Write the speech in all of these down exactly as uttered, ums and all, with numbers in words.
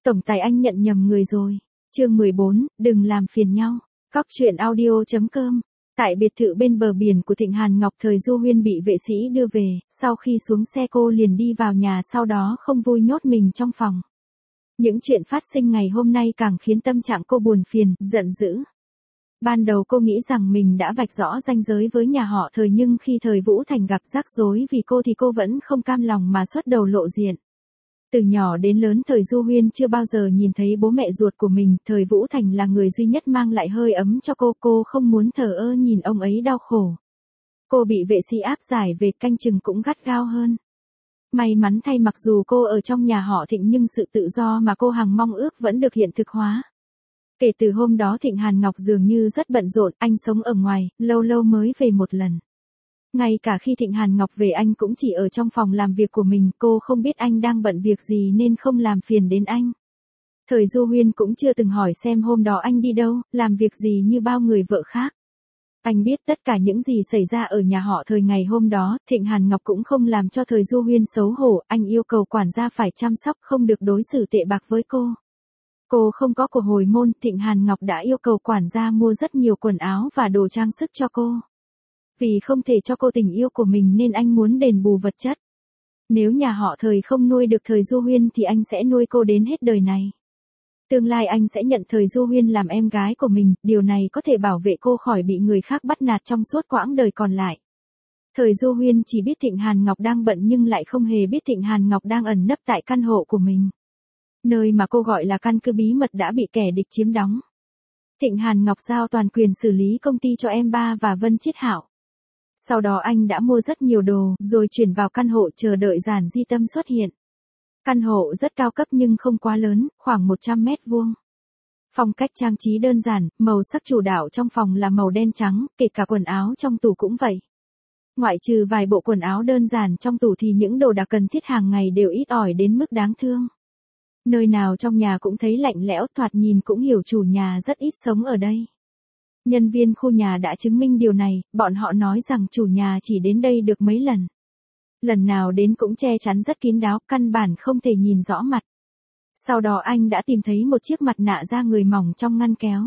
Tổng tài anh nhận nhầm người rồi. Chương mười bốn, đừng làm phiền nhau. Cóc truyện audio chấm com. Tại biệt thự bên bờ biển của Thịnh Hàn Ngọc, Thời Du Huyên bị vệ sĩ đưa về, sau khi xuống xe cô liền đi vào nhà, sau đó không vui nhốt mình trong phòng. Những chuyện phát sinh ngày hôm nay càng khiến tâm trạng cô buồn phiền, giận dữ. Ban đầu cô nghĩ rằng mình đã vạch rõ ranh giới với nhà họ Thời, nhưng khi Thời Vũ Thành gặp rắc rối vì cô thì cô vẫn không cam lòng mà xuất đầu lộ diện. Từ nhỏ đến lớn Thời Du Huyên chưa bao giờ nhìn thấy bố mẹ ruột của mình, Thời Vũ Thành là người duy nhất mang lại hơi ấm cho cô, cô không muốn thờ ơ nhìn ông ấy đau khổ. Cô bị vệ sĩ áp giải về, canh chừng cũng gắt gao hơn. May mắn thay, mặc dù cô ở trong nhà họ Thịnh nhưng sự tự do mà cô hằng mong ước vẫn được hiện thực hóa. Kể từ hôm đó Thịnh Hàn Ngọc dường như rất bận rộn, anh sống ở ngoài, lâu lâu mới về một lần. Ngay cả khi Thịnh Hàn Ngọc về anh cũng chỉ ở trong phòng làm việc của mình, cô không biết anh đang bận việc gì nên không làm phiền đến anh. Thời Du Huyên cũng chưa từng hỏi xem hôm đó anh đi đâu, làm việc gì như bao người vợ khác. Anh biết tất cả những gì xảy ra ở nhà họ Thời ngày hôm đó, Thịnh Hàn Ngọc cũng không làm cho Thời Du Huyên xấu hổ, anh yêu cầu quản gia phải chăm sóc, không được đối xử tệ bạc với cô. Cô không có của hồi môn, Thịnh Hàn Ngọc đã yêu cầu quản gia mua rất nhiều quần áo và đồ trang sức cho cô. Vì không thể cho cô tình yêu của mình nên anh muốn đền bù vật chất. Nếu nhà họ Thời không nuôi được Thời Du Huyên thì anh sẽ nuôi cô đến hết đời này. Tương lai anh sẽ nhận Thời Du Huyên làm em gái của mình, điều này có thể bảo vệ cô khỏi bị người khác bắt nạt trong suốt quãng đời còn lại. Thời Du Huyên chỉ biết Thịnh Hàn Ngọc đang bận nhưng lại không hề biết Thịnh Hàn Ngọc đang ẩn nấp tại căn hộ của mình. Nơi mà cô gọi là căn cứ bí mật đã bị kẻ địch chiếm đóng. Thịnh Hàn Ngọc giao toàn quyền xử lý công ty cho em ba và Vân Chiết Hạo. Sau đó anh đã mua rất nhiều đồ, rồi chuyển vào căn hộ chờ đợi Giản Di Tâm xuất hiện. Căn hộ rất cao cấp nhưng không quá lớn, khoảng một trăm mét vuông. Phong cách trang trí đơn giản, màu sắc chủ đạo trong phòng là màu đen trắng, kể cả quần áo trong tủ cũng vậy. Ngoại trừ vài bộ quần áo đơn giản trong tủ thì những đồ đạc cần thiết hàng ngày đều ít ỏi đến mức đáng thương. Nơi nào trong nhà cũng thấy lạnh lẽo, thoạt nhìn cũng hiểu chủ nhà rất ít sống ở đây. Nhân viên khu nhà đã chứng minh điều này, bọn họ nói rằng chủ nhà chỉ đến đây được mấy lần. Lần nào đến cũng che chắn rất kín đáo, căn bản không thể nhìn rõ mặt. Sau đó anh đã tìm thấy một chiếc mặt nạ da người mỏng trong ngăn kéo.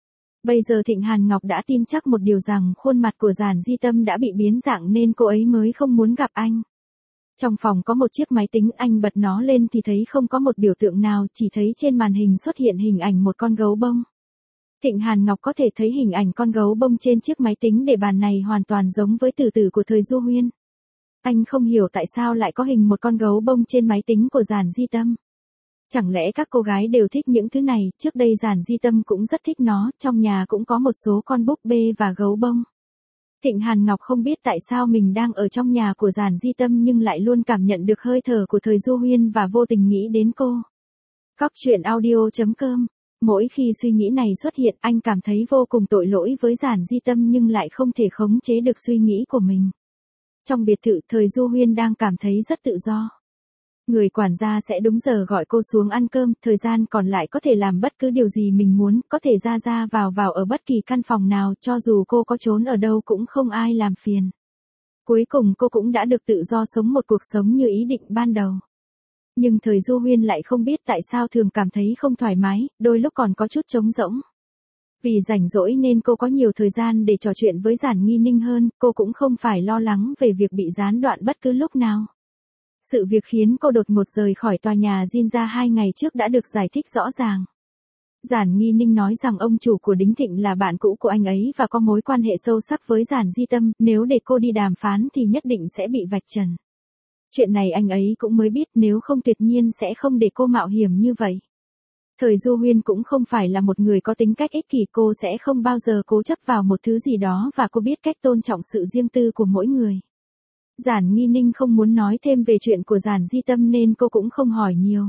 Bây giờ Thịnh Hàn Ngọc đã tin chắc một điều rằng khuôn mặt của Giản Di Tâm đã bị biến dạng nên cô ấy mới không muốn gặp anh. Trong phòng có một chiếc máy tính, anh bật nó lên thì thấy không có một biểu tượng nào, chỉ thấy trên màn hình xuất hiện hình ảnh một con gấu bông. Thịnh Hàn Ngọc có thể thấy hình ảnh con gấu bông trên chiếc máy tính để bàn này hoàn toàn giống với từ từ của Thời Du Huyên. Anh không hiểu tại sao lại có hình một con gấu bông trên máy tính của Giản Di Tâm. Chẳng lẽ các cô gái đều thích những thứ này, trước đây Giản Di Tâm cũng rất thích nó, trong nhà cũng có một số con búp bê và gấu bông. Thịnh Hàn Ngọc không biết tại sao mình đang ở trong nhà của Giản Di Tâm nhưng lại luôn cảm nhận được hơi thở của Thời Du Huyên và vô tình nghĩ đến cô. Cóc truyện audio chấm com. Mỗi khi suy nghĩ này xuất hiện, anh cảm thấy vô cùng tội lỗi với Giản Di Tâm nhưng lại không thể khống chế được suy nghĩ của mình. Trong biệt thự, Thời Du Huyên đang cảm thấy rất tự do. Người quản gia sẽ đúng giờ gọi cô xuống ăn cơm, thời gian còn lại có thể làm bất cứ điều gì mình muốn, có thể ra ra vào vào ở bất kỳ căn phòng nào, cho dù cô có trốn ở đâu cũng không ai làm phiền. Cuối cùng cô cũng đã được tự do sống một cuộc sống như ý định ban đầu. Nhưng Thời Du Huyên lại không biết tại sao thường cảm thấy không thoải mái, đôi lúc còn có chút trống rỗng. Vì rảnh rỗi nên cô có nhiều thời gian để trò chuyện với Giản Nghi Ninh hơn, cô cũng không phải lo lắng về việc bị gián đoạn bất cứ lúc nào. Sự việc khiến cô đột ngột rời khỏi tòa nhà Jin ra hai ngày trước đã được giải thích rõ ràng. Giản Nghi Ninh nói rằng ông chủ của Đính Thịnh là bạn cũ của anh ấy và có mối quan hệ sâu sắc với Giản Di Tâm, nếu để cô đi đàm phán thì nhất định sẽ bị vạch trần. Chuyện này anh ấy cũng mới biết, nếu không tuyệt nhiên sẽ không để cô mạo hiểm như vậy. Thời Du Huyên cũng không phải là một người có tính cách ích kỷ, cô sẽ không bao giờ cố chấp vào một thứ gì đó và cô biết cách tôn trọng sự riêng tư của mỗi người. Giản Nghi Ninh không muốn nói thêm về chuyện của Giản Di Tâm nên cô cũng không hỏi nhiều.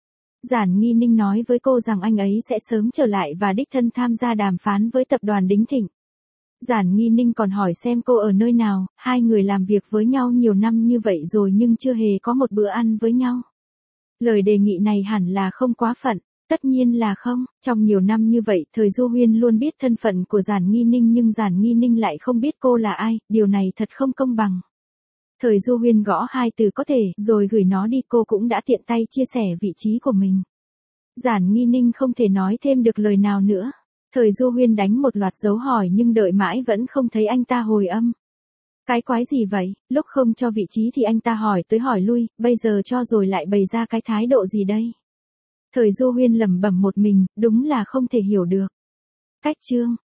Giản Nghi Ninh nói với cô rằng anh ấy sẽ sớm trở lại và đích thân tham gia đàm phán với tập đoàn Đính Thịnh. Giản Nghi Ninh còn hỏi xem cô ở nơi nào, hai người làm việc với nhau nhiều năm như vậy rồi nhưng chưa hề có một bữa ăn với nhau. Lời đề nghị này hẳn là không quá phận. Tất nhiên là không, trong nhiều năm như vậy, Thời Du Huyên luôn biết thân phận của Giản Nghi Ninh nhưng Giản Nghi Ninh lại không biết cô là ai, điều này thật không công bằng. Thời Du Huyên gõ hai từ có thể, rồi gửi nó đi, cô cũng đã tiện tay chia sẻ vị trí của mình. Giản Nghi Ninh không thể nói thêm được lời nào nữa. Thời Du Huyên đánh một loạt dấu hỏi nhưng đợi mãi vẫn không thấy anh ta hồi âm. Cái quái gì vậy, lúc không cho vị trí thì anh ta hỏi tới hỏi lui, bây giờ cho rồi lại bày ra cái thái độ gì đây? Thời Du Huyên lẩm bẩm một mình, đúng là không thể hiểu được. Cách chương